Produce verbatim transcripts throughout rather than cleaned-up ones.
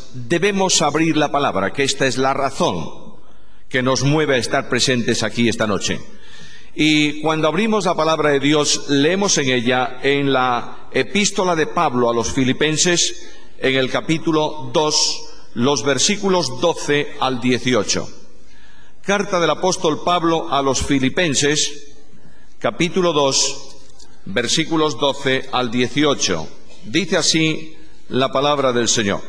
días debemos abrir la palabra, que esta es la razón que nos mueve a estar presentes aquí esta noche. Y cuando abrimos la palabra de Dios, leemos en ella, en la epístola de Pablo a los Filipenses, en el capítulo dos, los versículos doce al dieciocho. Carta del apóstol Pablo a los Filipenses, capítulo dos, versículos doce al dieciocho. Dice así la palabra del Señor.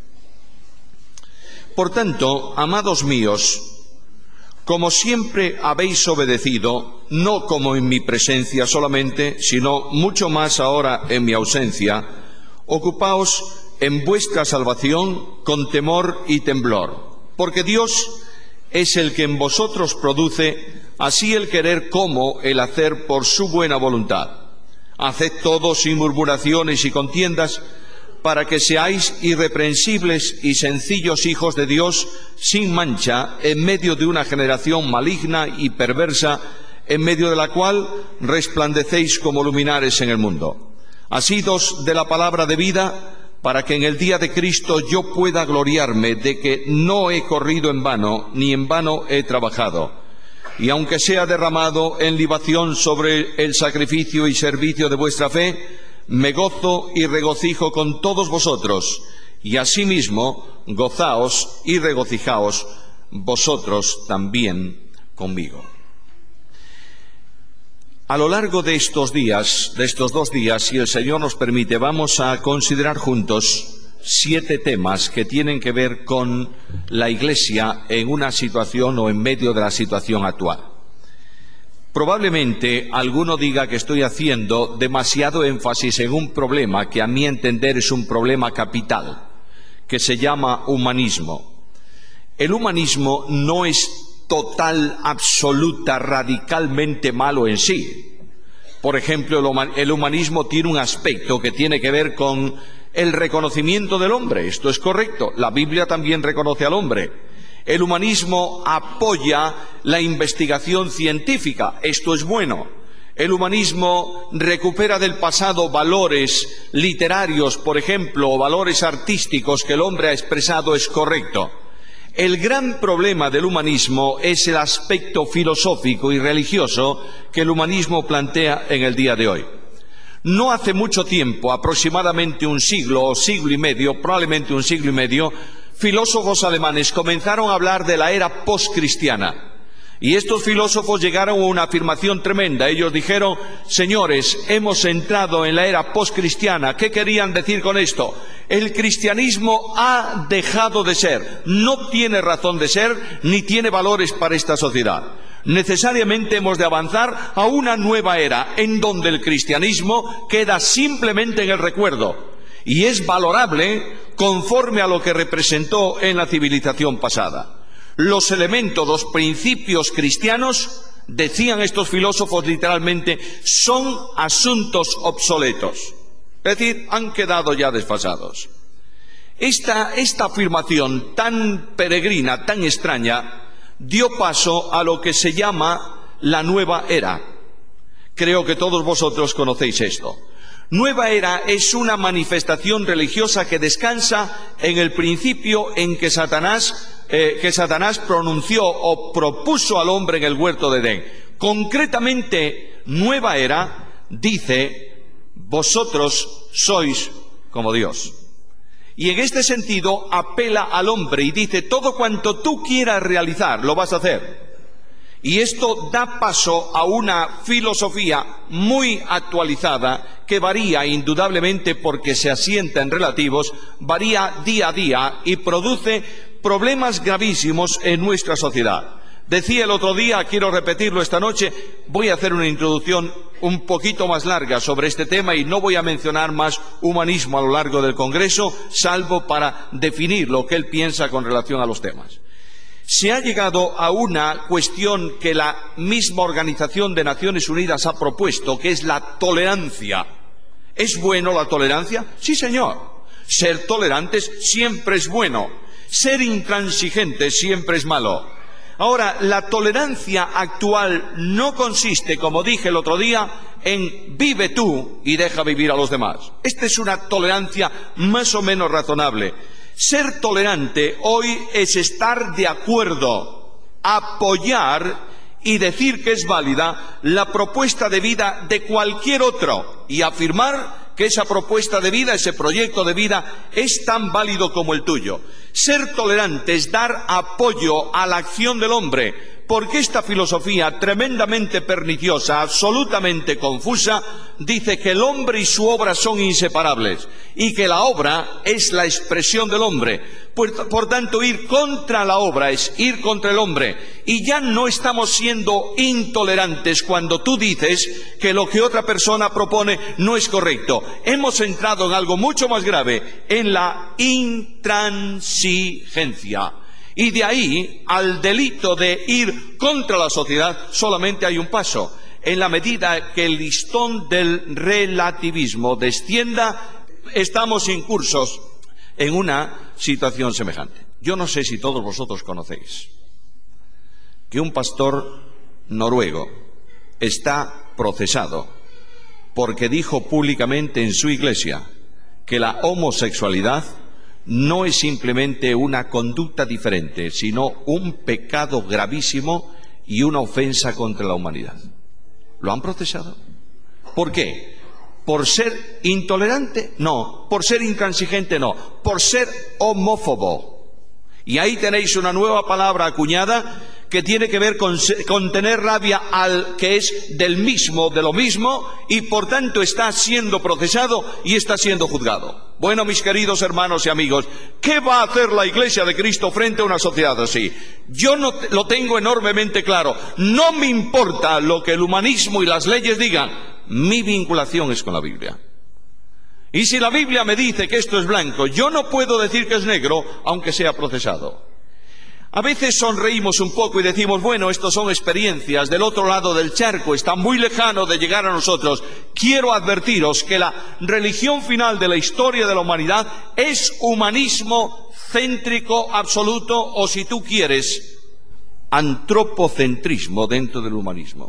Por tanto, amados míos, como siempre habéis obedecido, no como en mi presencia solamente, sino mucho más ahora en mi ausencia, ocupaos en vuestra salvación con temor y temblor, porque Dios es el que en vosotros produce así el querer como el hacer por su buena voluntad. Haced todo sin murmuraciones y contiendas, para que seáis irreprensibles y sencillos hijos de Dios, sin mancha, en medio de una generación maligna y perversa, en medio de la cual resplandecéis como luminares en el mundo. Asidos de la palabra de vida, para que en el día de Cristo yo pueda gloriarme de que no he corrido en vano, ni en vano he trabajado. Y aunque sea derramado en libación sobre el sacrificio y servicio de vuestra fe, me gozo y regocijo con todos vosotros, y asimismo gozaos y regocijaos vosotros también conmigo. A lo largo de estos días, de estos dos días, si el Señor nos permite, vamos a considerar juntos siete temas que tienen que ver con la Iglesia en una situación o en medio de la situación actual. Probablemente alguno diga que estoy haciendo demasiado énfasis en un problema que a mi entender es un problema capital, que se llama humanismo. El humanismo no es total, absoluta, radicalmente malo en sí. Por ejemplo, el humanismo tiene un aspecto que tiene que ver con el reconocimiento del hombre. Esto es correcto. La Biblia también reconoce al hombre. El humanismo apoya la investigación científica. Esto es bueno. El humanismo recupera del pasado valores literarios, por ejemplo, o valores artísticos que el hombre ha expresado. Es correcto. El gran problema del humanismo es el aspecto filosófico y religioso que el humanismo plantea en el día de hoy. No hace mucho tiempo, aproximadamente un siglo o siglo y medio, probablemente un siglo y medio, filósofos alemanes comenzaron a hablar de la era postcristiana. Y estos filósofos llegaron a una afirmación tremenda. Ellos dijeron: señores, hemos entrado en la era postcristiana. ¿Qué querían decir con esto? El cristianismo ha dejado de ser, no tiene razón de ser, ni tiene valores para esta sociedad. Necesariamente hemos de avanzar a una nueva era, en donde el cristianismo queda simplemente en el recuerdo, y es valorable conforme a lo que representó en la civilización pasada. Los elementos, los principios cristianos, decían estos filósofos literalmente, son asuntos obsoletos. Es decir, han quedado ya desfasados. Esta, esta afirmación tan peregrina, tan extraña, dio paso a lo que se llama la nueva era. Creo que todos vosotros conocéis esto. Nueva era es una manifestación religiosa que descansa en el principio en que Satanás, eh, que Satanás pronunció o propuso al hombre en el huerto de Edén. Concretamente, nueva era dice: vosotros sois como Dios. Y en este sentido apela al hombre y dice: todo cuanto tú quieras realizar, lo vas a hacer. Y esto da paso a una filosofía muy actualizada que varía indudablemente porque se asienta en relativos, varía día a día y produce problemas gravísimos en nuestra sociedad. Decía el otro día, quiero repetirlo esta noche, voy a hacer una introducción un poquito más larga sobre este tema y no voy a mencionar más humanismo a lo largo del Congreso, salvo para definir lo que él piensa con relación a los temas. Se ha llegado a una cuestión que la misma Organización de Naciones Unidas ha propuesto, que es la tolerancia. ¿Es bueno la tolerancia? Sí, señor. Ser tolerantes siempre es bueno. Ser intransigentes siempre es malo. Ahora, la tolerancia actual no consiste, como dije el otro día, en vive tú y deja vivir a los demás. Esta es una tolerancia más o menos razonable. Ser tolerante hoy es estar de acuerdo, apoyar y decir que es válida la propuesta de vida de cualquier otro y afirmar que esa propuesta de vida, ese proyecto de vida, es tan válido como el tuyo. Ser tolerante es dar apoyo a la acción del hombre, porque esta filosofía tremendamente perniciosa, absolutamente confusa, dice que el hombre y su obra son inseparables y que la obra es la expresión del hombre. Por, por tanto, ir contra la obra es ir contra el hombre. Y ya no estamos siendo intolerantes cuando tú dices que lo que otra persona propone no es correcto. Hemos entrado en algo mucho más grave, en la intransigencia. Y de ahí al delito de ir contra la sociedad solamente hay un paso. En la medida que el listón del relativismo descienda, estamos incursos en una situación semejante. Yo no sé si todos vosotros conocéis que un pastor noruego está procesado porque dijo públicamente en su iglesia que la homosexualidad no es simplemente una conducta diferente, sino un pecado gravísimo y una ofensa contra la humanidad. ¿Lo han procesado? ¿Por qué? ¿Por ser intolerante? No. ¿Por ser intransigente? No. Por ser homófobo. Y ahí tenéis una nueva palabra acuñada que tiene que ver con, con tener rabia al que es del mismo, de lo mismo, y por tanto está siendo procesado y está siendo juzgado. Bueno, mis queridos hermanos y amigos, ¿qué va a hacer la Iglesia de Cristo frente a una sociedad así? Yo no lo tengo enormemente claro. No me importa lo que el humanismo y las leyes digan. Mi vinculación es con la Biblia. Y si la Biblia me dice que esto es blanco, yo no puedo decir que es negro, aunque sea procesado. A veces sonreímos un poco y decimos, bueno, estos son experiencias del otro lado del charco, está muy lejano de llegar a nosotros. Quiero advertiros que la religión final de la historia de la humanidad es humanismo céntrico absoluto, o si tú quieres, antropocentrismo dentro del humanismo.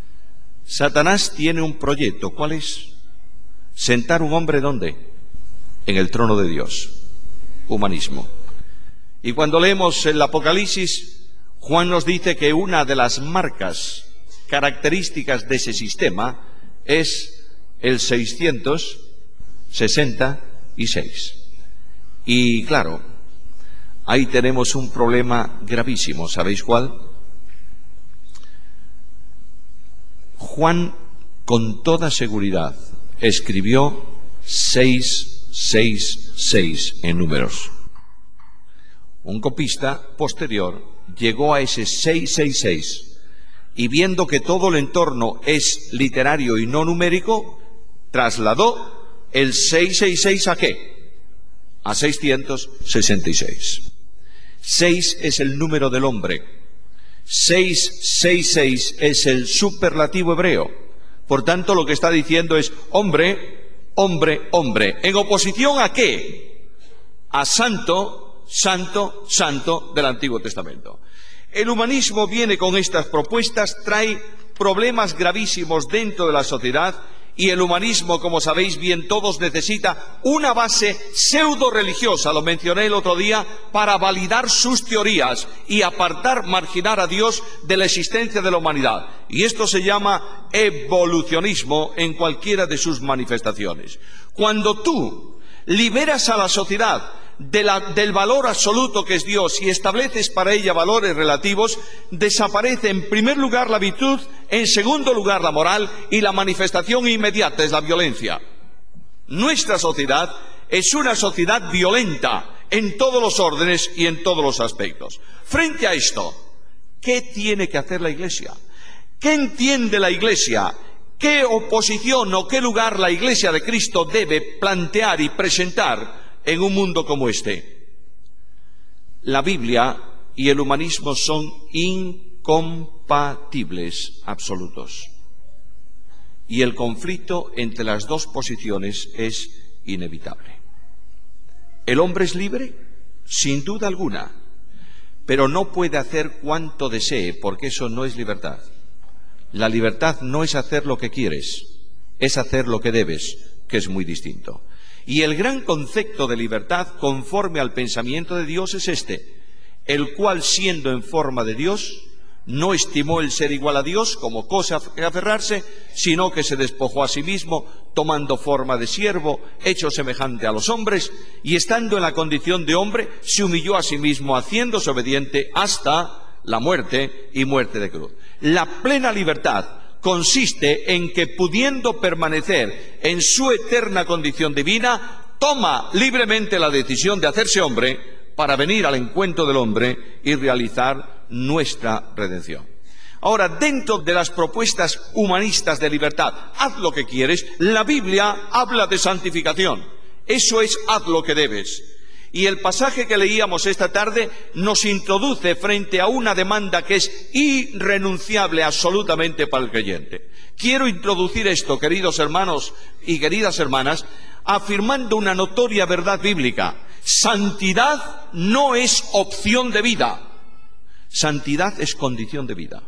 Satanás tiene un proyecto, ¿cuál es? Sentar un hombre, ¿dónde? En el trono de Dios. Humanismo. Y cuando leemos el Apocalipsis, Juan nos dice que una de las marcas características de ese sistema es el seiscientos sesenta y seis. Y claro, ahí tenemos un problema gravísimo. ¿Sabéis cuál? Juan, con toda seguridad, escribió seiscientos sesenta y seis en números. Un copista posterior llegó a ese seiscientos sesenta y seis y viendo que todo el entorno es literario y no numérico, trasladó el seiscientos sesenta y seis ¿a qué? A seiscientos sesenta y seis. seis es el número del hombre. seiscientos sesenta y seis es el superlativo hebreo. Por tanto, lo que está diciendo es hombre, hombre, hombre. ¿En oposición a qué? A santo, santo, santo del Antiguo Testamento. El humanismo viene con estas propuestas, trae problemas gravísimos dentro de la sociedad, y el humanismo, como sabéis bien todos, necesita una base pseudo-religiosa, lo mencioné el otro día, para validar sus teorías y apartar, marginar a Dios de la existencia de la humanidad. Y esto se llama evolucionismo en cualquiera de sus manifestaciones. Cuando tú liberas a la sociedad De la, del valor absoluto que es Dios y estableces para ella valores relativos, desaparece en primer lugar la virtud, en segundo lugar la moral, y la manifestación inmediata es la violencia. Nuestra sociedad es una sociedad violenta en todos los órdenes y en todos los aspectos. Frente a esto, ¿qué tiene que hacer la Iglesia? ¿Qué entiende la Iglesia? ¿Qué oposición o qué lugar la Iglesia de Cristo debe plantear y presentar en un mundo como este? La Biblia y el humanismo son incompatibles absolutos. Y el conflicto entre las dos posiciones es inevitable. ¿El hombre es libre? Sin duda alguna. Pero no puede hacer cuanto desee, porque eso no es libertad. La libertad no es hacer lo que quieres, es hacer lo que debes, que es muy distinto. Y el gran concepto de libertad conforme al pensamiento de Dios es este: el cual, siendo en forma de Dios, no estimó el ser igual a Dios como cosa que aferrarse, sino que se despojó a sí mismo, tomando forma de siervo, hecho semejante a los hombres, y estando en la condición de hombre, se humilló a sí mismo, haciéndose obediente hasta la muerte y muerte de cruz. La plena libertad consiste en que, pudiendo permanecer en su eterna condición divina, toma libremente la decisión de hacerse hombre para venir al encuentro del hombre y realizar nuestra redención. Ahora, dentro de las propuestas humanistas de libertad, haz lo que quieres, la Biblia habla de santificación. Eso es, haz lo que debes. Y el pasaje que leíamos esta tarde nos introduce frente a una demanda que es irrenunciable absolutamente para el creyente. Quiero introducir esto, queridos hermanos y queridas hermanas, afirmando una notoria verdad bíblica. Santidad no es opción de vida. Santidad es condición de vida.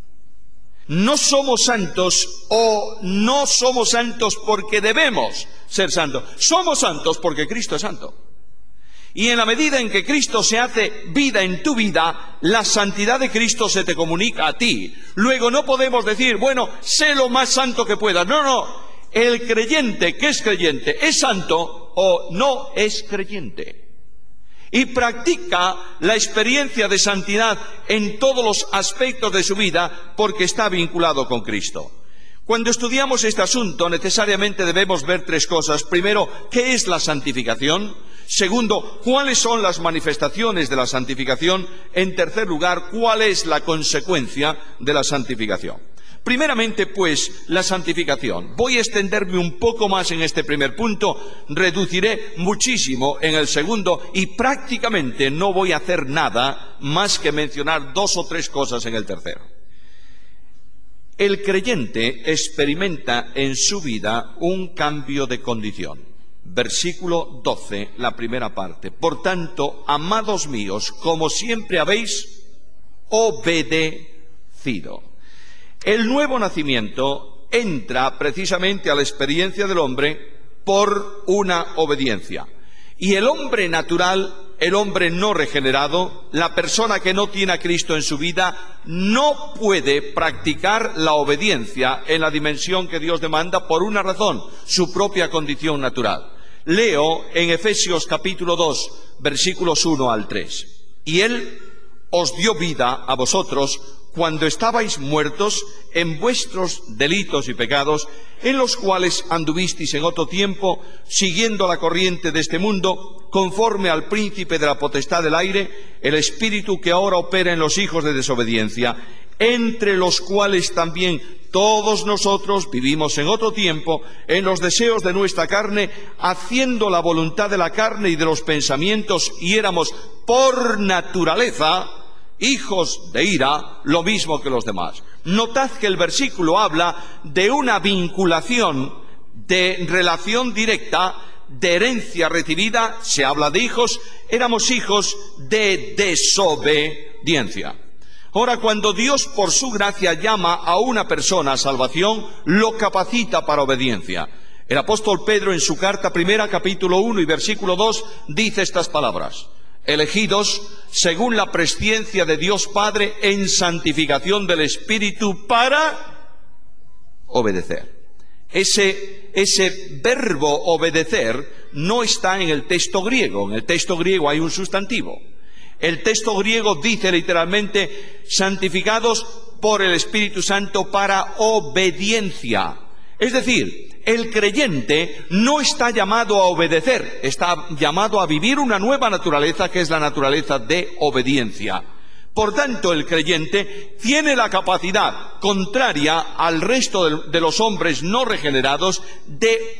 No somos santos o no somos santos porque debemos ser santos. Somos santos porque Cristo es santo. Y en la medida en que Cristo se hace vida en tu vida, la santidad de Cristo se te comunica a ti. Luego no podemos decir, bueno, sé lo más santo que puedas. No, no. El creyente que es creyente es santo o no es creyente. Y practica la experiencia de santidad en todos los aspectos de su vida porque está vinculado con Cristo. Cuando estudiamos este asunto, necesariamente debemos ver tres cosas. Primero, ¿qué es la santificación? Segundo, ¿cuáles son las manifestaciones de la santificación? En tercer lugar, ¿cuál es la consecuencia de la santificación? Primeramente, pues, la santificación. Voy a extenderme un poco más en este primer punto, reduciré muchísimo en el segundo y prácticamente no voy a hacer nada más que mencionar dos o tres cosas en el tercero. El creyente experimenta en su vida un cambio de condición. Versículo doce, la primera parte. Por tanto, amados míos, como siempre habéis obedecido. El nuevo nacimiento entra precisamente a la experiencia del hombre por una obediencia. Y el hombre natural, el hombre no regenerado, la persona que no tiene a Cristo en su vida, no puede practicar la obediencia en la dimensión que Dios demanda por una razón, su propia condición natural. Leo en Efesios capítulo dos, versículos uno al tres. Y Él os dio vida a vosotros cuando estabais muertos en vuestros delitos y pecados, en los cuales anduvisteis en otro tiempo, siguiendo la corriente de este mundo, conforme al príncipe de la potestad del aire, el espíritu que ahora opera en los hijos de desobediencia, entre los cuales también todos nosotros vivimos en otro tiempo, en los deseos de nuestra carne, haciendo la voluntad de la carne y de los pensamientos, y éramos por naturaleza hijos de ira, lo mismo que los demás. Notad que el versículo habla de una vinculación, de relación directa, de herencia recibida. Se habla de hijos, éramos hijos de desobediencia. Ahora, cuando Dios por su gracia llama a una persona a salvación, lo capacita para obediencia. El apóstol Pedro en su carta primera, capítulo uno y versículo dos, dice estas palabras: elegidos según la presciencia de Dios Padre en santificación del Espíritu para obedecer. Ese, ese verbo obedecer no está en el texto griego. En el texto griego hay un sustantivo. El texto griego dice literalmente santificados por el Espíritu Santo para obediencia. Es decir, el creyente no está llamado a obedecer, está llamado a vivir una nueva naturaleza que es la naturaleza de obediencia. Por tanto, el creyente tiene la capacidad, contraria al resto de, de los hombres no regenerados, de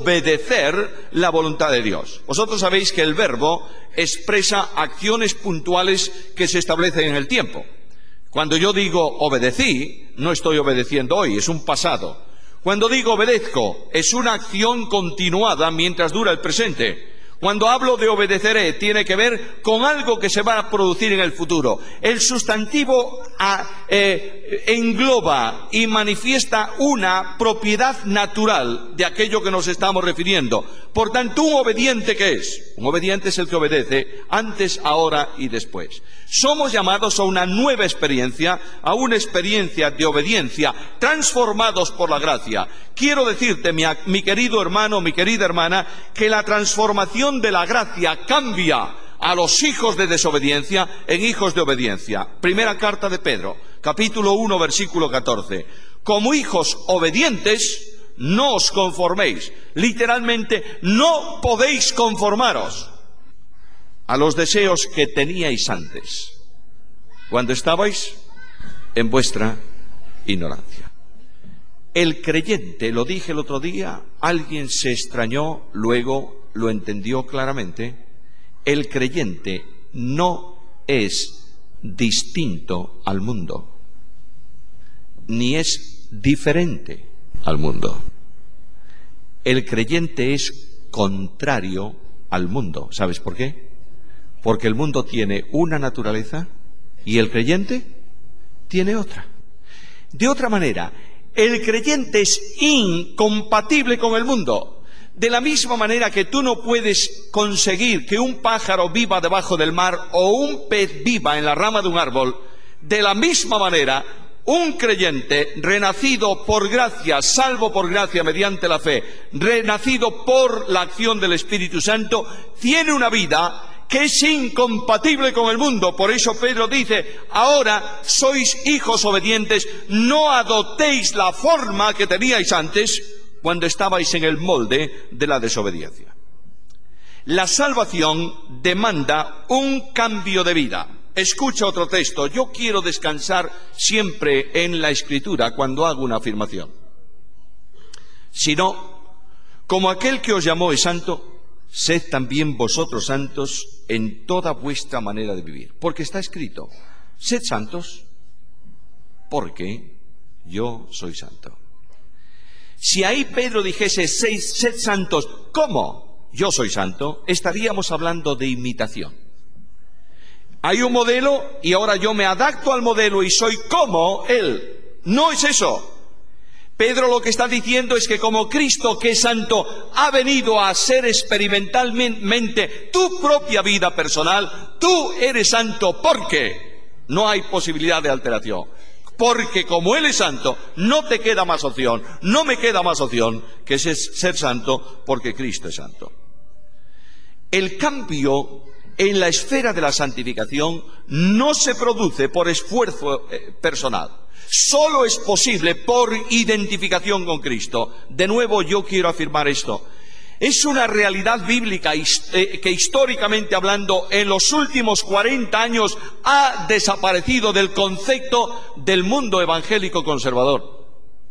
obedecer la voluntad de Dios. Vosotros sabéis que el verbo expresa acciones puntuales que se establecen en el tiempo. Cuando yo digo obedecí, no estoy obedeciendo hoy, es un pasado. Cuando digo obedezco, es una acción continuada mientras dura el presente. Cuando hablo de obedeceré, tiene que ver con algo que se va a producir en el futuro. El sustantivo a, eh, engloba y manifiesta una propiedad natural de aquello que nos estamos refiriendo. Por tanto, ¿un obediente qué es? Un obediente es el que obedece antes, ahora y después. Somos llamados a una nueva experiencia, a una experiencia de obediencia, transformados por la gracia. Quiero decirte, mi, mi querido hermano, mi querida hermana, que la transformación de la gracia cambia a los hijos de desobediencia en hijos de obediencia. Primera carta de Pedro, capítulo uno, versículo catorce. Como hijos obedientes, no os conforméis. Literalmente, no podéis conformaros a los deseos que teníais antes, cuando estabais en vuestra ignorancia. El creyente, lo dije el otro día, alguien se extrañó, luego lo entendió claramente. El creyente no es distinto al mundo, ni es diferente al mundo. El creyente es contrario al mundo. ¿Sabes por qué? Porque el mundo tiene una naturaleza y el creyente tiene otra. De otra manera, el creyente es incompatible con el mundo. De la misma manera que tú no puedes conseguir que un pájaro viva debajo del mar o un pez viva en la rama de un árbol, de la misma manera, un creyente renacido por gracia, salvo por gracia mediante la fe, renacido por la acción del Espíritu Santo, tiene una vida que es incompatible con el mundo. Por eso Pedro dice, ahora sois hijos obedientes, no adoptéis la forma que teníais antes cuando estabais en el molde de la desobediencia. La salvación demanda un cambio de vida. Escucha otro texto. Yo quiero descansar siempre en la Escritura cuando hago una afirmación. Si no, como aquel que os llamó es santo, sed también vosotros santos en toda vuestra manera de vivir. Porque está escrito, sed santos, porque yo soy santo. Si ahí Pedro dijese, sed, sed santos, ¿cómo yo soy santo?, estaríamos hablando de imitación. Hay un modelo y ahora yo me adapto al modelo y soy como él. No es eso. Pedro lo que está diciendo es que como Cristo, que es santo, ha venido a hacer experimentalmente tu propia vida personal, tú eres santo porque no hay posibilidad de alteración. Porque como Él es santo, no te queda más opción, no me queda más opción que ser santo porque Cristo es santo. El cambio en la esfera de la santificación no se produce por esfuerzo personal. Solo es posible por identificación con Cristo. De nuevo, yo quiero afirmar esto. Es una realidad bíblica que históricamente hablando en los últimos cuarenta años ha desaparecido del concepto del mundo evangélico conservador.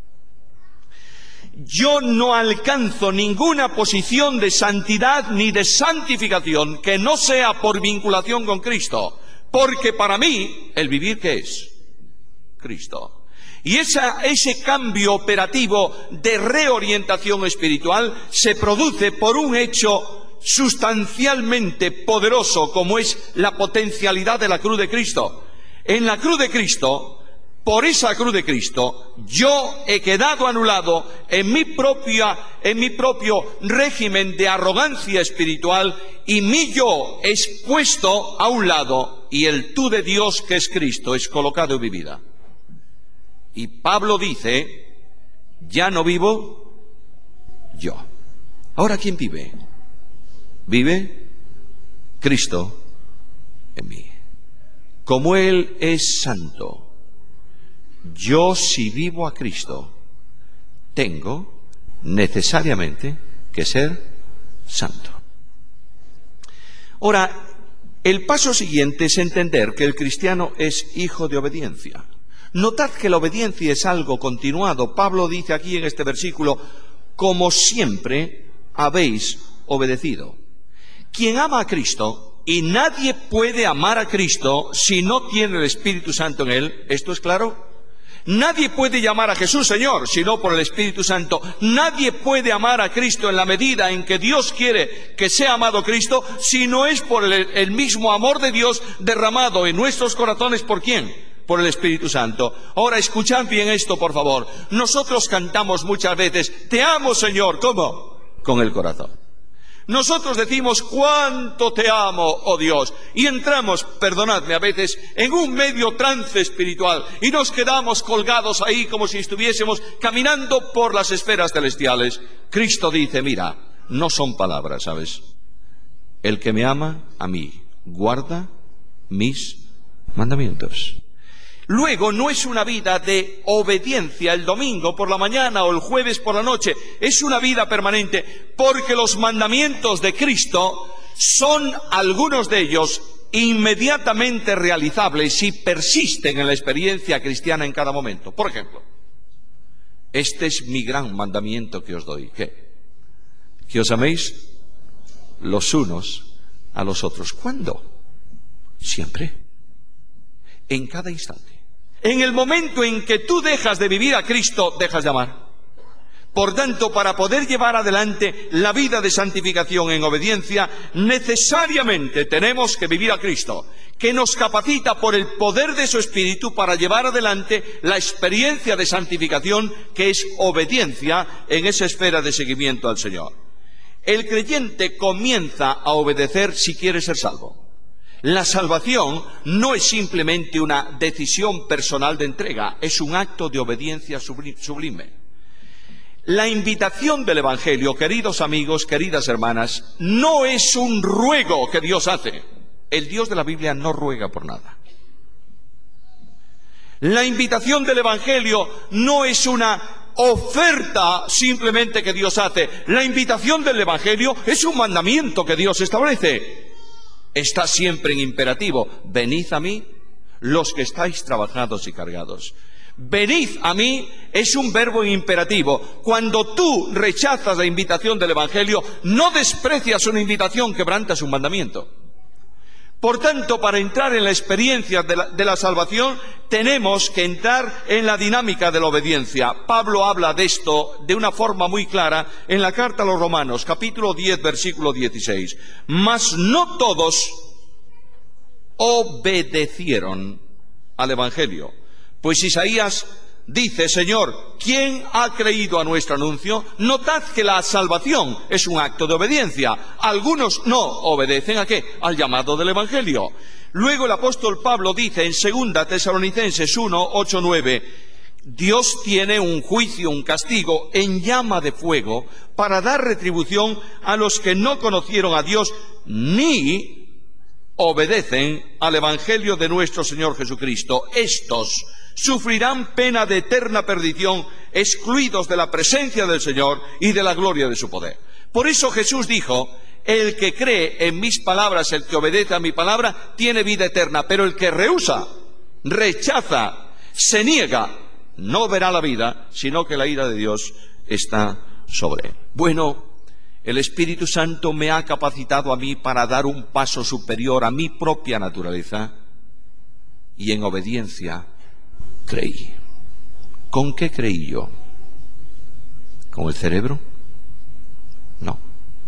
Yo no alcanzo ninguna posición de santidad ni de santificación que no sea por vinculación con Cristo, porque para mí el vivir ¿qué es? Cristo. Y esa, ese cambio operativo de reorientación espiritual se produce por un hecho sustancialmente poderoso como es la potencialidad de la cruz de Cristo. En la cruz de Cristo, por esa cruz de Cristo, yo he quedado anulado en mi propia, en mi propio régimen de arrogancia espiritual y mi yo es puesto a un lado y el tú de Dios que es Cristo es colocado en mi vida. Y Pablo dice, ya no vivo yo. ¿Ahora quién vive? Vive Cristo en mí. Como Él es santo, yo si vivo a Cristo, tengo necesariamente que ser santo. Ahora, el paso siguiente es entender que el cristiano es hijo de obediencia. Notad que la obediencia es algo continuado. Pablo dice aquí en este versículo, como siempre habéis obedecido. Quien ama a Cristo, y nadie puede amar a Cristo si no tiene el Espíritu Santo en él, ¿esto es claro? Nadie puede llamar a Jesús Señor, sino por el Espíritu Santo. Nadie puede amar a Cristo en la medida en que Dios quiere que sea amado Cristo, si no es por el, el mismo amor de Dios derramado en nuestros corazones. ¿Por quién? Por el Espíritu Santo. Ahora, escuchad bien esto, por favor. Nosotros cantamos muchas veces, te amo, Señor. ¿Cómo? Con el corazón. Nosotros decimos, cuánto te amo, oh Dios, y entramos, perdonadme, a veces en un medio trance espiritual y nos quedamos colgados ahí como si estuviésemos caminando por las esferas celestiales. Cristo dice, mira, no son palabras, ¿sabes? El que me ama a mí, guarda mis mandamientos. Luego, no es una vida de obediencia el domingo por la mañana o el jueves por la noche, es una vida permanente, porque los mandamientos de Cristo son, algunos de ellos, inmediatamente realizables si persisten en la experiencia cristiana en cada momento. Por ejemplo, este es mi gran mandamiento que os doy, ¿qué? Que os améis los unos a los otros. ¿Cuándo? Siempre. En cada instante. En el momento en que tú dejas de vivir a Cristo, dejas de amar. Por tanto, para poder llevar adelante la vida de santificación en obediencia, necesariamente tenemos que vivir a Cristo, que nos capacita por el poder de su Espíritu para llevar adelante la experiencia de santificación, que es obediencia en esa esfera de seguimiento al Señor. El creyente comienza a obedecer si quiere ser salvo. La salvación no es simplemente una decisión personal de entrega, es un acto de obediencia sublime. La invitación del Evangelio, queridos amigos, queridas hermanas, no es un ruego que Dios hace. El Dios de la Biblia no ruega por nada. La invitación del Evangelio no es una oferta simplemente que Dios hace. La invitación del Evangelio es un mandamiento que Dios establece. Está siempre en imperativo. Venid a mí, los que estáis trabajados y cargados. Venid a mí es un verbo en imperativo. Cuando tú rechazas la invitación del Evangelio, no desprecias una invitación, quebrantas un mandamiento. Por tanto, para entrar en la experiencia de la, de la salvación, tenemos que entrar en la dinámica de la obediencia. Pablo habla de esto de una forma muy clara en la carta a los Romanos, capítulo diez, versículo dieciséis. Mas no todos obedecieron al Evangelio. Pues Isaías dice, Señor, ¿quién ha creído a nuestro anuncio? Notad que la salvación es un acto de obediencia. Algunos no obedecen, ¿a qué? Al llamado del Evangelio. Luego el apóstol Pablo dice en segunda Tesalonicenses uno, ocho, nueve, Dios tiene un juicio, un castigo en llama de fuego para dar retribución a los que no conocieron a Dios ni obedecen al Evangelio de nuestro Señor Jesucristo. Estos sufrirán pena de eterna perdición, excluidos de la presencia del Señor y de la gloria de su poder. Por eso Jesús dijo, el que cree en mis palabras, el que obedece a mi palabra, tiene vida eterna, pero el que rehúsa, rechaza, se niega, no verá la vida, sino que la ira de Dios está sobre él. Bueno, el Espíritu Santo me ha capacitado a mí para dar un paso superior a mi propia naturaleza, y en obediencia creí. ¿Con qué creí yo? ¿Con el cerebro? No.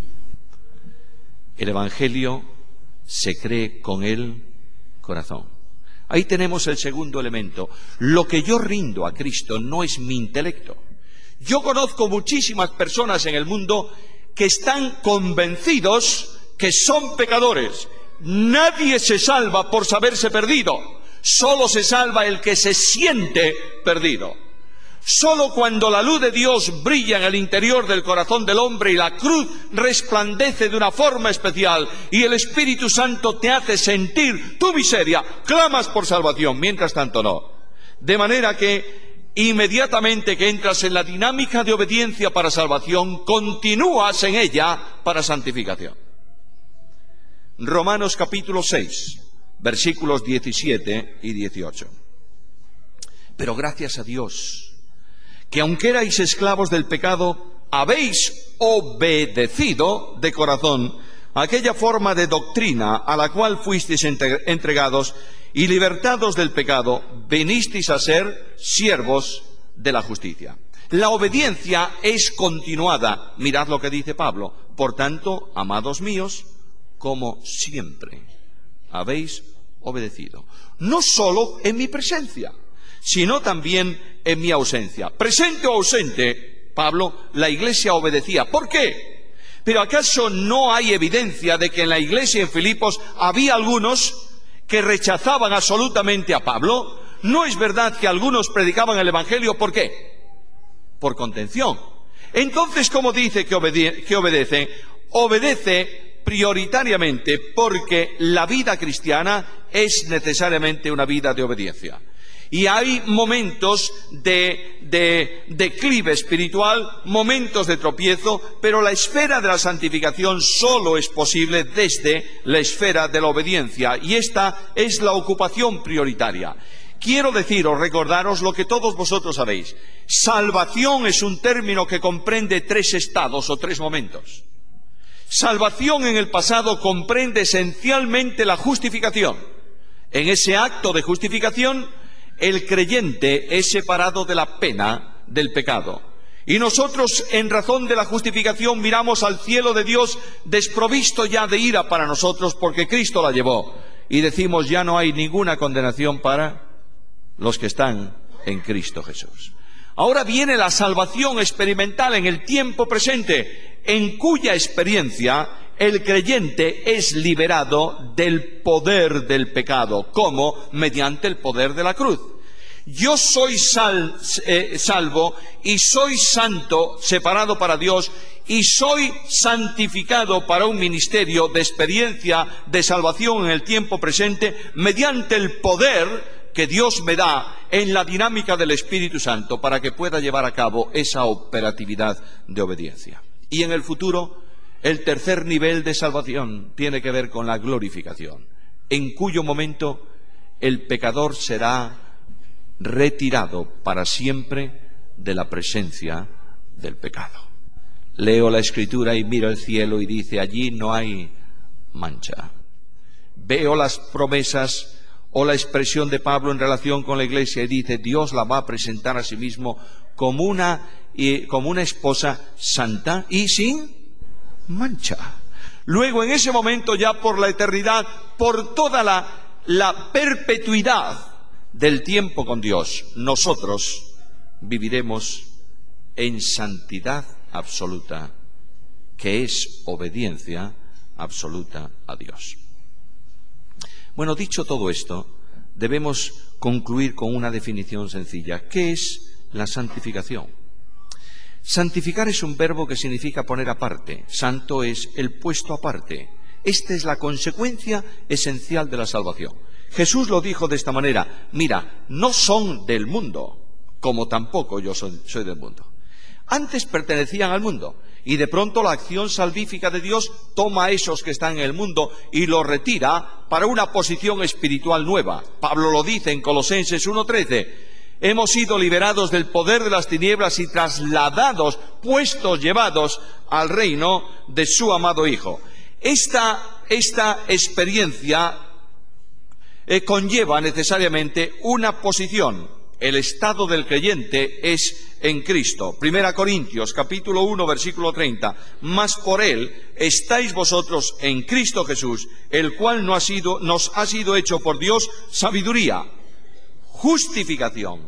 El Evangelio se cree con el corazón. Ahí tenemos el segundo elemento. Lo que yo rindo a Cristo no es mi intelecto. Yo conozco muchísimas personas en el mundo que están convencidos que son pecadores. Nadie se salva por saberse perdido. Solo se salva el que se siente perdido. Solo cuando la luz de Dios brilla en el interior del corazón del hombre y la cruz resplandece de una forma especial y el Espíritu Santo te hace sentir tu miseria, clamas por salvación, mientras tanto no. De manera que inmediatamente que entras en la dinámica de obediencia para salvación, continúas en ella para santificación. Romanos capítulo seis. Versículos diecisiete y dieciocho. Pero gracias a Dios, que aunque erais esclavos del pecado, habéis obedecido de corazón aquella forma de doctrina a la cual fuisteis entregados y libertados del pecado, venisteis a ser siervos de la justicia. La obediencia es continuada. Mirad lo que dice Pablo. Por tanto, amados míos, como siempre habéis obedecido. No solo en mi presencia, sino también en mi ausencia. Presente o ausente, Pablo, la iglesia obedecía. ¿Por qué? ¿Pero acaso no hay evidencia de que en la iglesia en Filipos había algunos que rechazaban absolutamente a Pablo? ¿No es verdad que algunos predicaban el Evangelio? ¿Por qué? Por contención. Entonces, ¿cómo dice que, obede- que obedece? Obedece prioritariamente porque la vida cristiana es necesariamente una vida de obediencia. Y hay momentos de, de declive espiritual, momentos de tropiezo, pero la esfera de la santificación solo es posible desde la esfera de la obediencia, y esta es la ocupación prioritaria. Quiero deciros, recordaros lo que todos vosotros sabéis. Salvación es un término que comprende tres estados o tres momentos. Salvación en el pasado comprende esencialmente la justificación. En ese acto de justificación, el creyente es separado de la pena del pecado. Y nosotros, en razón de la justificación, miramos al cielo de Dios desprovisto ya de ira para nosotros, porque Cristo la llevó. Y decimos, ya no hay ninguna condenación para los que están en Cristo Jesús. Ahora viene la salvación experimental en el tiempo presente, en cuya experiencia el creyente es liberado del poder del pecado. ¿Cómo? Mediante el poder de la cruz. Yo soy sal, eh, salvo y soy santo, separado para Dios, y soy santificado para un ministerio de experiencia de salvación en el tiempo presente mediante el poder que Dios me da en la dinámica del Espíritu Santo para que pueda llevar a cabo esa operatividad de obediencia. Y en el futuro, el tercer nivel de salvación tiene que ver con la glorificación, en cuyo momento el pecador será retirado para siempre de la presencia del pecado. Leo la Escritura y miro el cielo y dice, allí no hay mancha. Veo las promesas o la expresión de Pablo en relación con la iglesia y dice, Dios la va a presentar a sí mismo como una, eh, como una esposa santa y sin mancha. Luego, en ese momento, ya por la eternidad, por toda la, la perpetuidad del tiempo con Dios, nosotros viviremos en santidad absoluta, que es obediencia absoluta a Dios. Bueno, dicho todo esto, debemos concluir con una definición sencilla. ¿Qué es la santificación? Santificar es un verbo que significa poner aparte. Santo es el puesto aparte. Esta es la consecuencia esencial de la salvación. Jesús lo dijo de esta manera, mira, no son del mundo, como tampoco yo soy, soy del mundo. Antes pertenecían al mundo, y de pronto la acción salvífica de Dios toma a esos que están en el mundo y los retira para una posición espiritual nueva. Pablo lo dice en Colosenses uno trece. Hemos sido liberados del poder de las tinieblas y trasladados, puestos, llevados al reino de su amado Hijo. Esta, esta experiencia eh, conlleva necesariamente una posición. El estado del creyente es en Cristo. Primera Corintios, capítulo uno, versículo treinta. Mas por Él estáis vosotros en Cristo Jesús, el cual no ha sido, nos ha sido hecho por Dios sabiduría, justificación,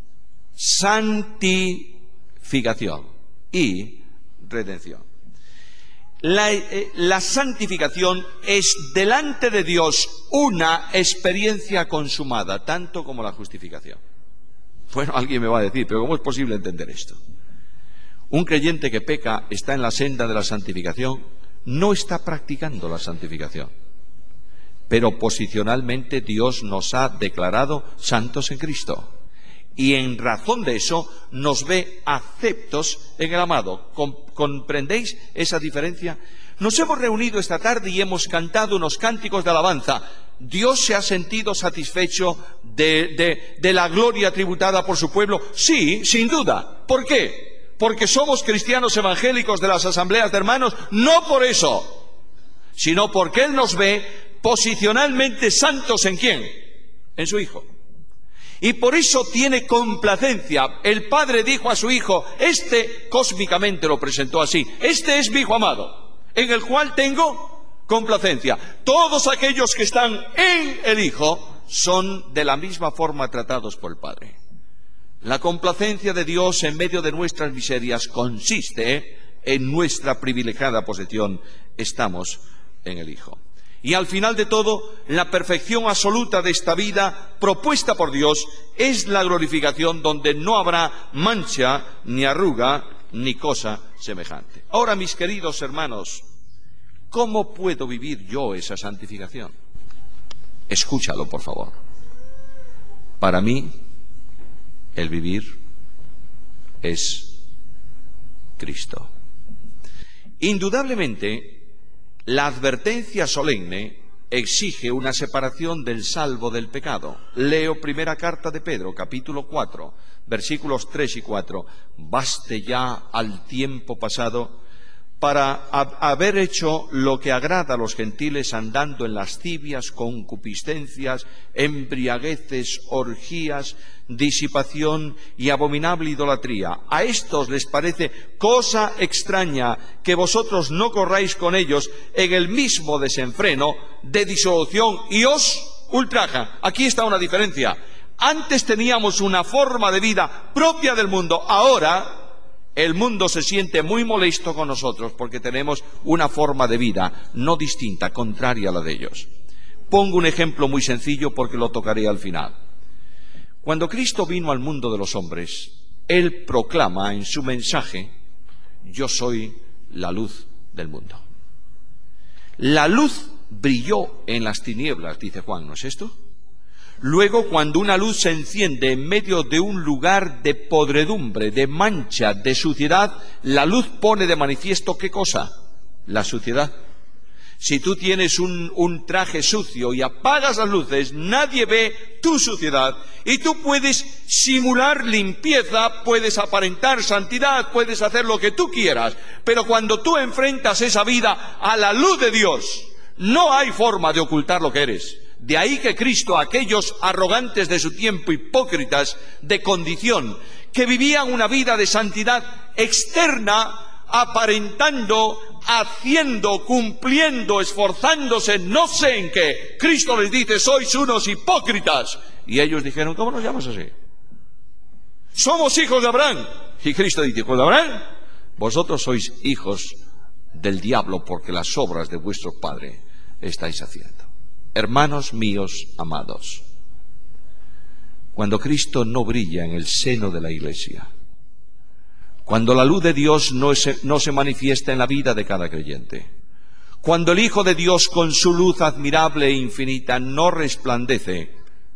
santificación y redención. La, eh, la santificación es delante de Dios una experiencia consumada, tanto como la justificación. Bueno, alguien me va a decir, pero ¿cómo es posible entender esto? Un creyente que peca está en la senda de la santificación, no está practicando la santificación. Pero posicionalmente Dios nos ha declarado santos en Cristo. Y en razón de eso nos ve aceptos en el amado. ¿Comprendéis esa diferencia? Nos hemos reunido esta tarde y hemos cantado unos cánticos de alabanza. ¿Dios se ha sentido satisfecho de, de, de la gloria tributada por su pueblo? Sí, sin duda. ¿Por qué? ¿Porque somos cristianos evangélicos de las asambleas de hermanos? No por eso, sino porque Él nos ve posicionalmente santos ¿en quién? En su Hijo. Y por eso tiene complacencia. El Padre dijo a su Hijo, este cósmicamente lo presentó así, este es mi Hijo amado, en el cual tengo complacencia. Todos aquellos que están en el Hijo son de la misma forma tratados por el Padre. La complacencia de Dios en medio de nuestras miserias consiste en nuestra privilegiada posición. Estamos en el Hijo. Y al final de todo, la perfección absoluta de esta vida propuesta por Dios es la glorificación, donde no habrá mancha, ni arruga, ni cosa semejante. Ahora, mis queridos hermanos, ¿cómo puedo vivir yo esa santificación? Escúchalo, por favor. Para mí, el vivir es Cristo. Indudablemente, la advertencia solemne exige una separación del salvo del pecado. Leo primera carta de Pedro, capítulo cuatro, versículos tres y cuatro. Baste ya al tiempo pasado para haber hecho lo que agrada a los gentiles, andando en lascivias, concupiscencias, embriagueces, orgías, disipación y abominable idolatría. A estos les parece cosa extraña que vosotros no corráis con ellos en el mismo desenfreno de disolución y os ultrajan. Aquí está una diferencia. Antes teníamos una forma de vida propia del mundo, ahora el mundo se siente muy molesto con nosotros porque tenemos una forma de vida no distinta, contraria a la de ellos. Pongo un ejemplo muy sencillo porque lo tocaré al final. Cuando Cristo vino al mundo de los hombres, Él proclama en su mensaje, yo soy la luz del mundo. La luz brilló en las tinieblas, dice Juan, ¿no es esto? Luego, cuando una luz se enciende en medio de un lugar de podredumbre, de mancha, de suciedad, la luz pone de manifiesto ¿qué cosa? La suciedad. Si tú tienes un, un traje sucio y apagas las luces, nadie ve tu suciedad y tú puedes simular limpieza, puedes aparentar santidad, puedes hacer lo que tú quieras, pero cuando tú enfrentas esa vida a la luz de Dios, no hay forma de ocultar lo que eres. De ahí que Cristo, a aquellos arrogantes de su tiempo, hipócritas de condición, que vivían una vida de santidad externa, aparentando, haciendo, cumpliendo, esforzándose, no sé en qué, Cristo les dice, sois unos hipócritas. Y ellos dijeron, ¿cómo nos llamas así? Somos hijos de Abraham. Y Cristo dice, ¿hijos de Abraham? Vosotros sois hijos del diablo, porque las obras de vuestro Padre estáis haciendo. Hermanos míos amados, cuando Cristo no brilla en el seno de la Iglesia, cuando la luz de Dios no se, no se manifiesta en la vida de cada creyente, cuando el Hijo de Dios con su luz admirable e infinita no resplandece,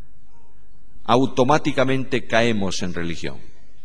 automáticamente caemos en religión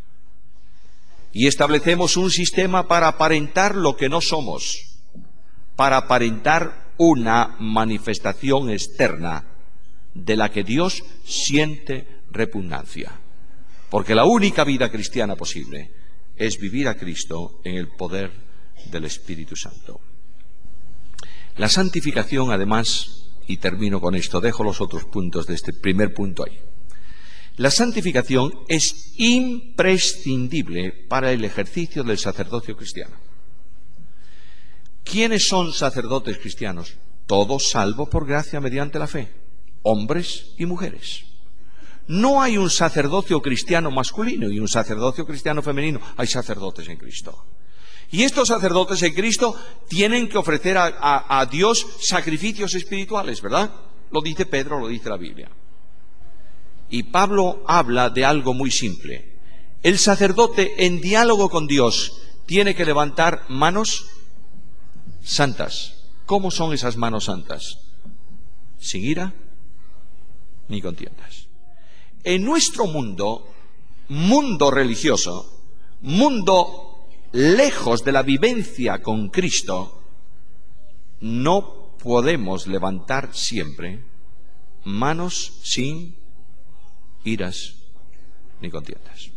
y establecemos un sistema para aparentar lo que no somos, para aparentar una manifestación externa de la que Dios siente repugnancia. Porque la única vida cristiana posible es vivir a Cristo en el poder del Espíritu Santo. La santificación, además, y termino con esto, dejo los otros puntos de este primer punto ahí. La santificación es imprescindible para el ejercicio del sacerdocio cristiano. ¿Quiénes son sacerdotes cristianos? Todos salvos por gracia mediante la fe, hombres y mujeres. No hay un sacerdocio cristiano masculino y un sacerdocio cristiano femenino, hay sacerdotes en Cristo. Y estos sacerdotes en Cristo tienen que ofrecer a, a, a Dios sacrificios espirituales, ¿verdad? Lo dice Pedro, lo dice la Biblia. Y Pablo habla de algo muy simple. El sacerdote en diálogo con Dios tiene que levantar manos santas. ¿Cómo son esas manos santas? Sin ira ni contiendas. En nuestro mundo, mundo religioso, mundo lejos de la vivencia con Cristo, no podemos levantar siempre manos sin iras ni contiendas.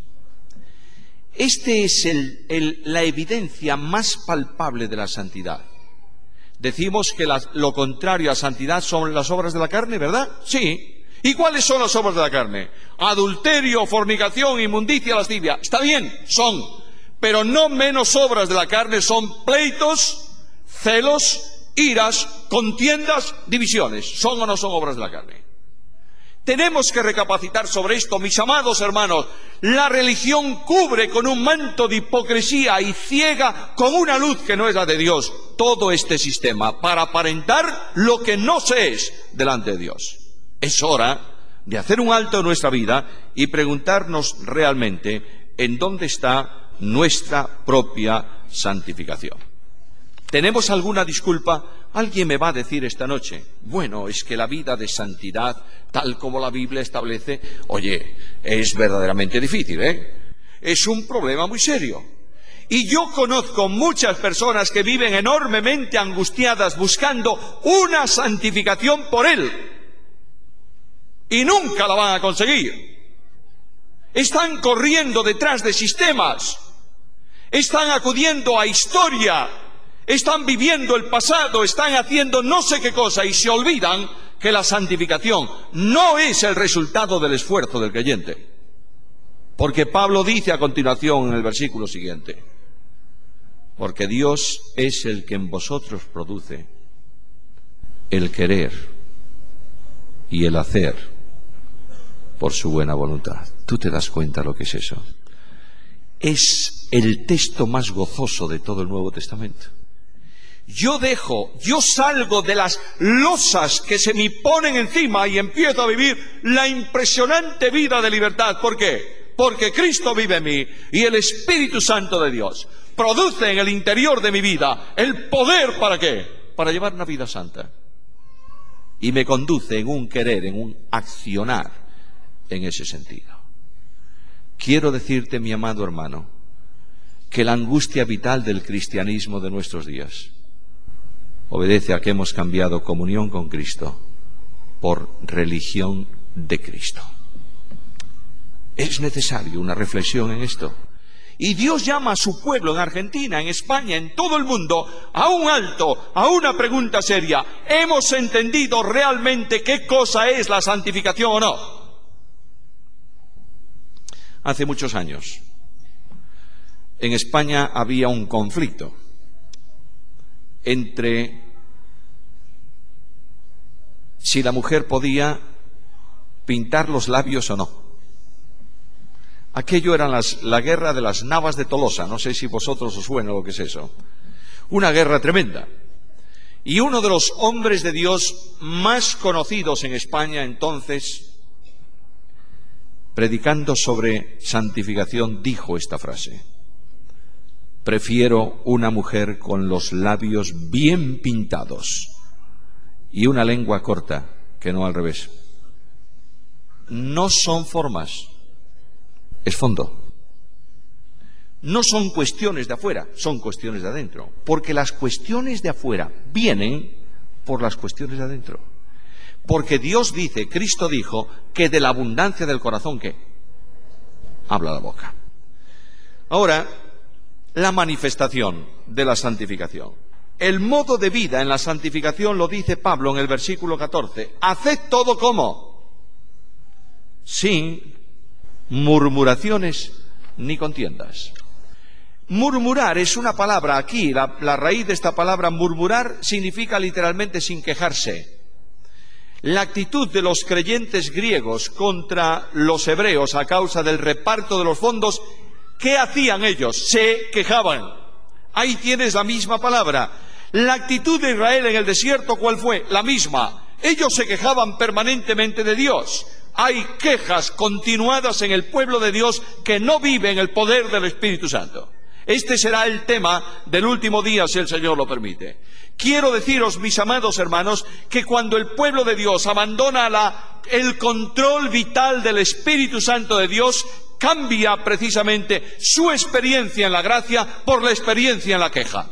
Esta es el, el, la evidencia más palpable de la santidad. Decimos que la, lo contrario a santidad son las obras de la carne, ¿verdad? Sí. ¿Y cuáles son las obras de la carne? Adulterio, fornicación, inmundicia, lascivia. Está bien, son. Pero no menos obras de la carne son pleitos, celos, iras, contiendas, divisiones. ¿Son o no son obras de la carne? Tenemos que recapacitar sobre esto, mis amados hermanos. La religión cubre con un manto de hipocresía y ciega con una luz que no es la de Dios todo este sistema para aparentar lo que no se es delante de Dios. Es hora de hacer un alto en nuestra vida y preguntarnos realmente en dónde está nuestra propia santificación. ¿Tenemos alguna disculpa? Alguien me va a decir esta noche, bueno, es que la vida de santidad, tal como la Biblia establece, oye, es verdaderamente difícil, ¿eh? Es un problema muy serio. Y yo conozco muchas personas que viven enormemente angustiadas buscando una santificación por Él. Y nunca la van a conseguir. Están corriendo detrás de sistemas. Están acudiendo a historia. Están viviendo el pasado, están haciendo no sé qué cosa y se olvidan que la santificación no es el resultado del esfuerzo del creyente. Porque Pablo dice a continuación en el versículo siguiente, porque Dios es el que en vosotros produce el querer y el hacer por su buena voluntad. ¿Tú te das cuenta lo que es eso? Es el texto más gozoso de todo el Nuevo Testamento. Yo dejo, yo salgo de las losas que se me ponen encima y empiezo a vivir la impresionante vida de libertad. ¿Por qué? Porque Cristo vive en mí y el Espíritu Santo de Dios produce en el interior de mi vida el poder, ¿para qué? Para llevar una vida santa. Y me conduce en un querer, en un accionar en ese sentido. Quiero decirte, mi amado hermano, que la angustia vital del cristianismo de nuestros días obedece a que hemos cambiado comunión con Cristo por religión de Cristo. Es necesario una reflexión en esto. Y Dios llama a su pueblo en Argentina, en España, en todo el mundo, a un alto, a una pregunta seria. ¿Hemos entendido realmente qué cosa es la santificación o no? Hace muchos años, en España había un conflicto entre si la mujer podía pintar los labios o no. Aquello era las, la guerra de las Navas de Tolosa, no sé si vosotros os suena lo que es eso. Una guerra tremenda. Y uno de los hombres de Dios más conocidos en España entonces, predicando sobre santificación, dijo esta frase: prefiero una mujer con los labios bien pintados y una lengua corta que no al revés. No son formas, es fondo. No son cuestiones de afuera, son cuestiones de adentro. Porque las cuestiones de afuera vienen por las cuestiones de adentro. Porque Dios dice, Cristo dijo, que de la abundancia del corazón, ¿qué? Habla la boca. Ahora, la manifestación de la santificación. El modo de vida en la santificación lo dice Pablo en el versículo catorce. Haced todo como, sin murmuraciones ni contiendas. Murmurar es una palabra aquí, la, la raíz de esta palabra murmurar significa literalmente sin quejarse. La actitud de los creyentes griegos contra los hebreos a causa del reparto de los fondos, ¿qué hacían ellos? Se quejaban. Ahí tienes la misma palabra. La actitud de Israel en el desierto, ¿cuál fue? La misma. Ellos se quejaban permanentemente de Dios. Hay quejas continuadas en el pueblo de Dios que no vive en el poder del Espíritu Santo. Este será el tema del último día, si el Señor lo permite. Quiero deciros, mis amados hermanos, que cuando el pueblo de Dios abandona la, el control vital del Espíritu Santo de Dios, cambia precisamente su experiencia en la gracia por la experiencia en la queja.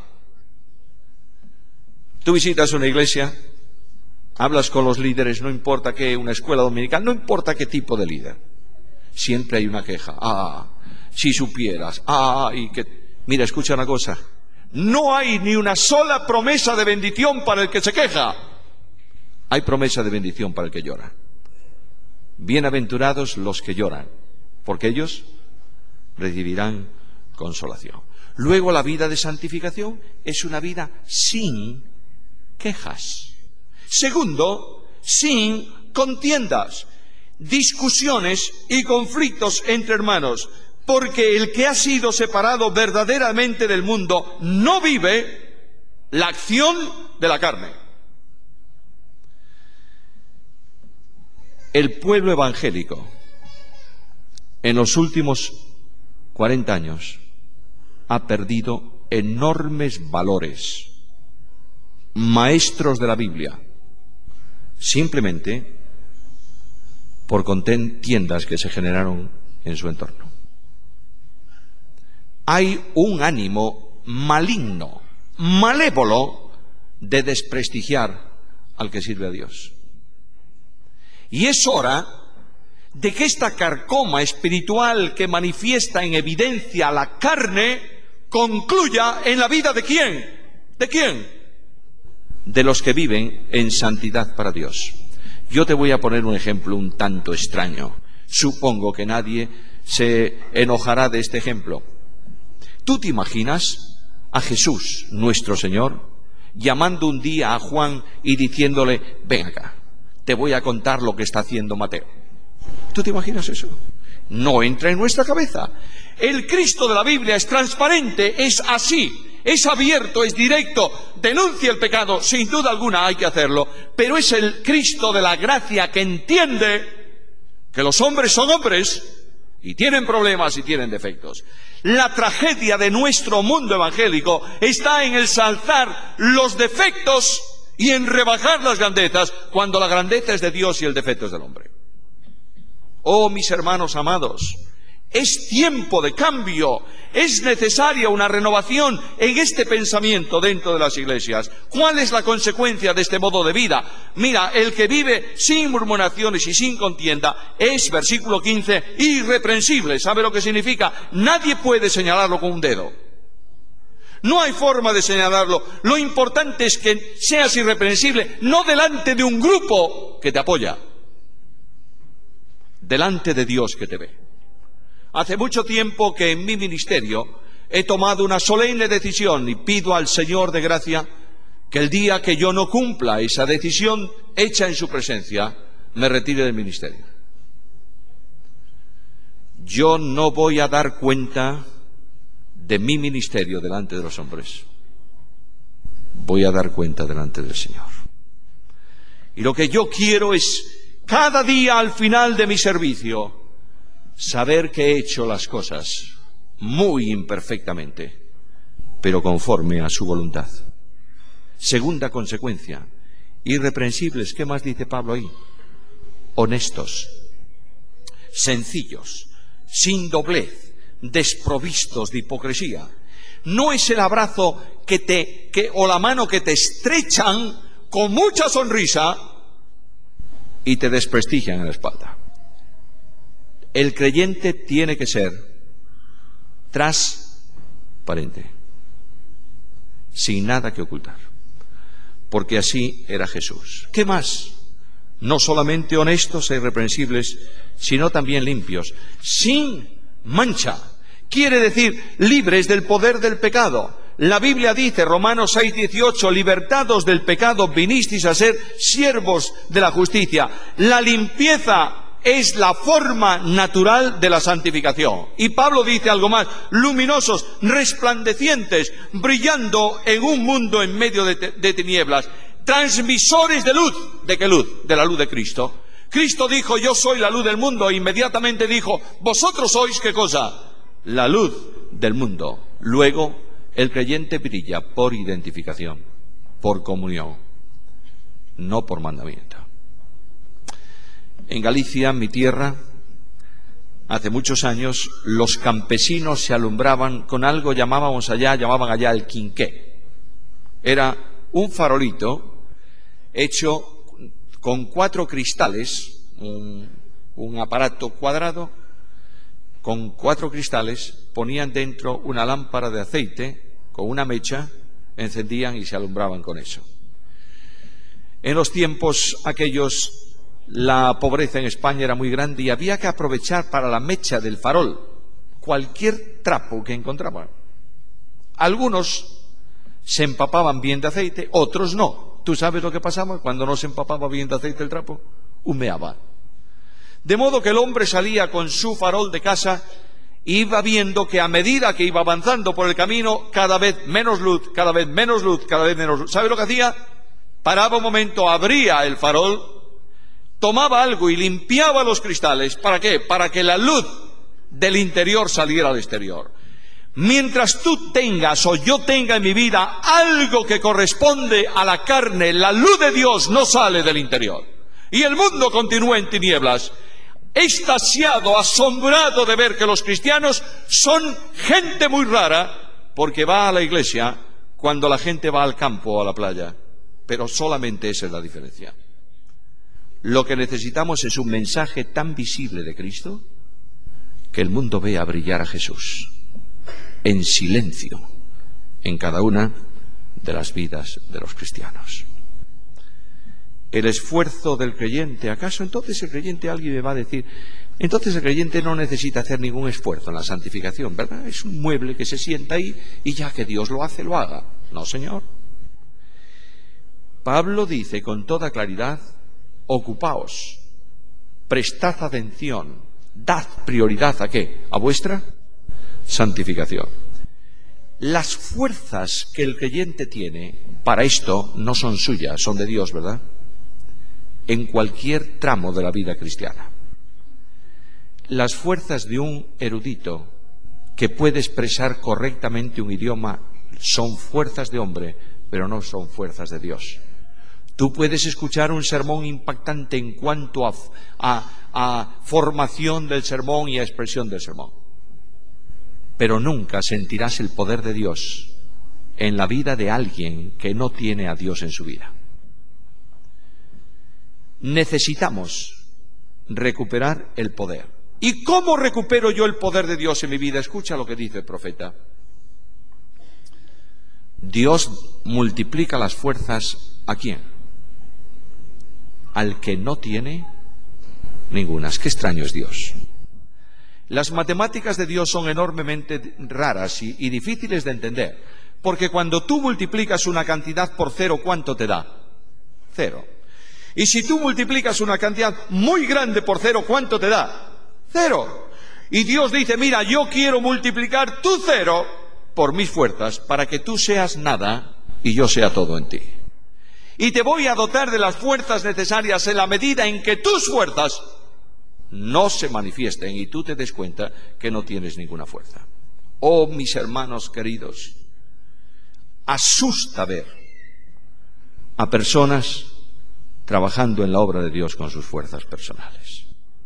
Tú visitas una iglesia, hablas con los líderes, no importa qué, una escuela dominical, no importa qué tipo de líder. Siempre hay una queja. Ah, si supieras. Ah, y que... Mira, escucha una cosa. No hay ni una sola promesa de bendición para el que se queja. Hay promesa de bendición para el que llora. Bienaventurados los que lloran, porque ellos recibirán consolación. Luego, la vida de santificación es una vida sin quejas. Segundo, sin contiendas, discusiones y conflictos entre hermanos, porque el que ha sido separado verdaderamente del mundo no vive la acción de la carne. El pueblo evangélico en los últimos cuarenta años ha perdido enormes valores, maestros de la Biblia, simplemente por contiendas que se generaron en su entorno. Hay un ánimo maligno, malévolo, de desprestigiar al que sirve a Dios. Y es hora de que esta carcoma espiritual que manifiesta en evidencia la carne concluya en la vida de ¿quién? ¿De quién? De los que viven en santidad para Dios. Yo te voy a poner un ejemplo un tanto extraño. Supongo que nadie se enojará de este ejemplo. ¿Tú te imaginas a Jesús, nuestro Señor, llamando un día a Juan y diciéndole, ven acá, te voy a contar lo que está haciendo Mateo? ¿Tú te imaginas eso? No entra en nuestra cabeza. El Cristo de la Biblia es transparente, es así. Es abierto, es directo, denuncia el pecado, sin duda alguna hay que hacerlo, pero es el Cristo de la gracia que entiende que los hombres son hombres y tienen problemas y tienen defectos. La tragedia de nuestro mundo evangélico está en ensalzar los defectos y en rebajar las grandezas, cuando la grandeza es de Dios y el defecto es del hombre. Oh, mis hermanos amados, es tiempo de cambio, es necesaria una renovación en este pensamiento dentro de las iglesias. ¿Cuál es la consecuencia de este modo de vida? Mira, el que vive sin murmuraciones y sin contienda es, versículo quince, irreprensible. ¿Sabe lo que significa? Nadie puede señalarlo con un dedo. No hay forma de señalarlo. Lo importante es que seas irreprensible, no delante de un grupo que te apoya, delante de Dios que te ve. Hace mucho tiempo que en mi ministerio he tomado una solemne decisión y pido al Señor de gracia que el día que yo no cumpla esa decisión hecha en su presencia, me retire del ministerio. Yo no voy a dar cuenta de mi ministerio delante de los hombres. Voy a dar cuenta delante del Señor. Y lo que yo quiero es, cada día al final de mi servicio, saber que he hecho las cosas muy imperfectamente, pero conforme a su voluntad. Segunda consecuencia, irreprensibles. ¿Qué más dice Pablo ahí? Honestos, sencillos, sin doblez, desprovistos de hipocresía. No es el abrazo que te, que, o la mano que te estrechan con mucha sonrisa y te desprestigian en la espalda. El creyente tiene que ser transparente, sin nada que ocultar, porque así era Jesús. ¿Qué más? No solamente honestos e irreprensibles, sino también limpios, sin mancha. Quiere decir, libres del poder del pecado. La Biblia dice, Romanos seis dieciocho, libertados del pecado vinisteis a ser siervos de la justicia. La limpieza es la forma natural de la santificación. Y Pablo dice algo más, luminosos, resplandecientes, brillando en un mundo en medio de, te de tinieblas, transmisores de luz. ¿De qué luz? De la luz de Cristo. Cristo dijo, yo soy la luz del mundo, e inmediatamente dijo, vosotros sois, ¿qué cosa? La luz del mundo. Luego, el creyente brilla por identificación, por comunión, no por mandamiento. En Galicia, mi tierra, hace muchos años, los campesinos se alumbraban con algo, llamábamos allá, llamaban allá el quinqué. Era un farolito hecho con cuatro cristales, un, un aparato cuadrado, con cuatro cristales, ponían dentro una lámpara de aceite con una mecha, encendían y se alumbraban con eso. En los tiempos aquellos, la pobreza en España era muy grande y había que aprovechar para la mecha del farol cualquier trapo que encontraban. Algunos se empapaban bien de aceite, otros no. ¿Tú sabes lo que pasaba cuando no se empapaba bien de aceite el trapo? Humeaba. De modo que el hombre salía con su farol de casa e iba viendo que a medida que iba avanzando por el camino, cada vez menos luz, cada vez menos luz, cada vez menos luz. ¿Sabe lo que hacía? Paraba un momento, abría el farol, tomaba algo y limpiaba los cristales. ¿Para qué? Para que la luz del interior saliera al exterior. Mientras tú tengas o yo tenga en mi vida algo que corresponde a la carne, la luz de Dios no sale del interior. Y el mundo continúa en tinieblas, extasiado, asombrado de ver que los cristianos son gente muy rara, porque va a la iglesia cuando la gente va al campo o a la playa. Pero solamente esa es la diferencia. Lo que necesitamos es un mensaje tan visible de Cristo que el mundo vea brillar a Jesús en silencio en cada una de las vidas de los cristianos. El esfuerzo del creyente, ¿acaso entonces el creyente, alguien me va a decir, entonces el creyente no necesita hacer ningún esfuerzo en la santificación, ¿verdad? Es un mueble que se sienta ahí y ya que Dios lo hace, lo haga. No, señor. Pablo dice con toda claridad, ocupaos, prestad atención, dad prioridad ¿a qué? A vuestra santificación. Las fuerzas que el creyente tiene para esto no son suyas, son de Dios, ¿verdad? En cualquier tramo de la vida cristiana. Las fuerzas de un erudito que puede expresar correctamente un idioma son fuerzas de hombre, pero no son fuerzas de Dios. Tú puedes escuchar un sermón impactante en cuanto a, a, a formación del sermón y a expresión del sermón, pero nunca sentirás el poder de Dios en la vida de alguien que no tiene a Dios en su vida. Necesitamos recuperar el poder. ¿Y cómo recupero yo el poder de Dios en mi vida? Escucha lo que dice el profeta. Dios multiplica las fuerzas ¿a quién? Al que no tiene ningunas. Qué extraño es Dios. Las matemáticas de Dios son enormemente raras y, y difíciles de entender, porque cuando tú multiplicas una cantidad por cero, ¿cuánto te da? Cero. Y si tú multiplicas una cantidad muy grande por cero, ¿cuánto te da? Cero. Y Dios dice, mira, yo quiero multiplicar tu cero por mis fuerzas para que tú seas nada y yo sea todo en ti. Y te voy a dotar de las fuerzas necesarias en la medida en que tus fuerzas no se manifiesten y tú te des cuenta que no tienes ninguna fuerza. Oh, mis hermanos queridos, asusta ver a personas trabajando en la obra de Dios con sus fuerzas personales,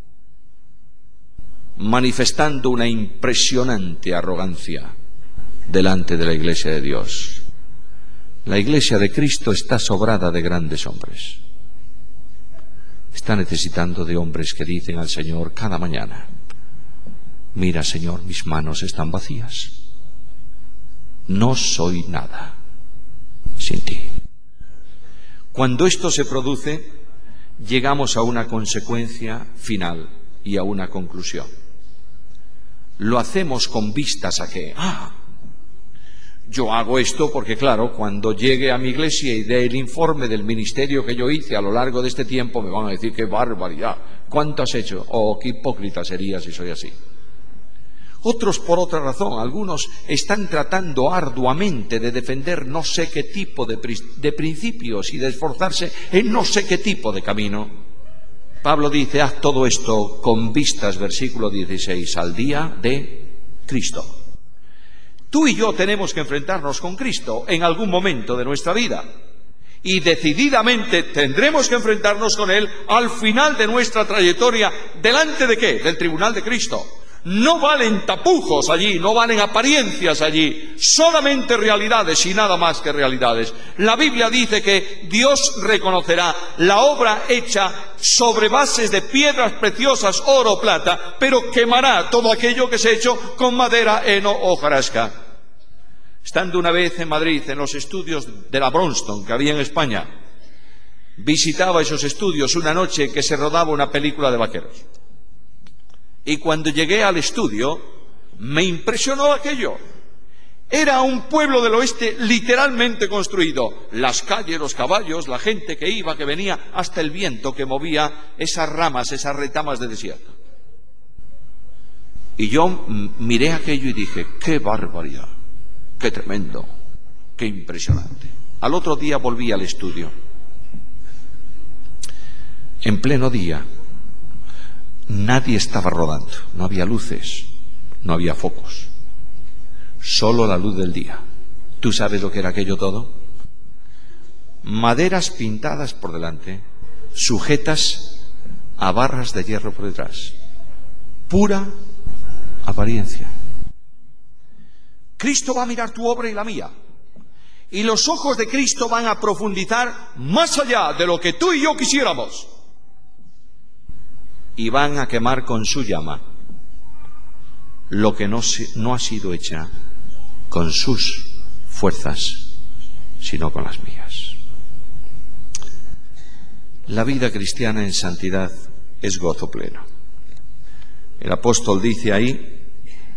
manifestando una impresionante arrogancia delante de la iglesia de Dios. La iglesia de Cristo está sobrada de grandes hombres. Está necesitando de hombres que dicen al Señor cada mañana, mira, Señor, mis manos están vacías. No soy nada sin ti. Cuando esto se produce, llegamos a una consecuencia final y a una conclusión. Lo hacemos con vistas a que, ah, yo hago esto porque, claro, cuando llegue a mi iglesia y dé el informe del ministerio que yo hice a lo largo de este tiempo, me van a decir, qué barbaridad, ¿cuánto has hecho? Oh, qué hipócrita sería si soy así. Otros, por otra razón, algunos están tratando arduamente de defender no sé qué tipo de, de principios y de esforzarse en no sé qué tipo de camino. Pablo dice, haz todo esto con vistas, versículo dieciséis, al día de Cristo. Tú y yo tenemos que enfrentarnos con Cristo en algún momento de nuestra vida. Y decididamente tendremos que enfrentarnos con Él al final de nuestra trayectoria. ¿Delante de qué? Del tribunal de Cristo. No valen tapujos allí, no valen apariencias allí, solamente realidades y nada más que realidades. La Biblia dice que Dios reconocerá la obra hecha sobre bases de piedras preciosas, oro, plata, pero quemará todo aquello que se ha hecho con madera, heno o hojarasca. Estando una vez en Madrid, en los estudios de la Bronston que había en España, visitaba esos estudios una noche que se rodaba una película de vaqueros. Y cuando llegué al estudio, me impresionó aquello. Era un pueblo del oeste literalmente construido. Las calles, los caballos, la gente que iba, que venía, hasta el viento que movía esas ramas, esas retamas de desierto. Y yo miré aquello y dije, ¡qué barbaridad! ¡Qué tremendo! ¡Qué impresionante! Al otro día volví al estudio. En pleno día, nadie estaba rodando, no había luces, no había focos, solo la luz del día. ¿Tú sabes lo que era aquello todo? Maderas pintadas por delante, sujetas a barras de hierro por detrás. Pura apariencia. Cristo va a mirar tu obra y la mía, y los ojos de Cristo van a profundizar más allá de lo que tú y yo quisiéramos, y van a quemar con su llama lo que no, se, no ha sido hecha con sus fuerzas, sino con las mías. La vida cristiana en santidad es gozo pleno. El apóstol dice ahí,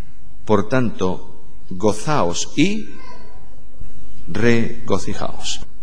por tanto, gozaos y regocijaos.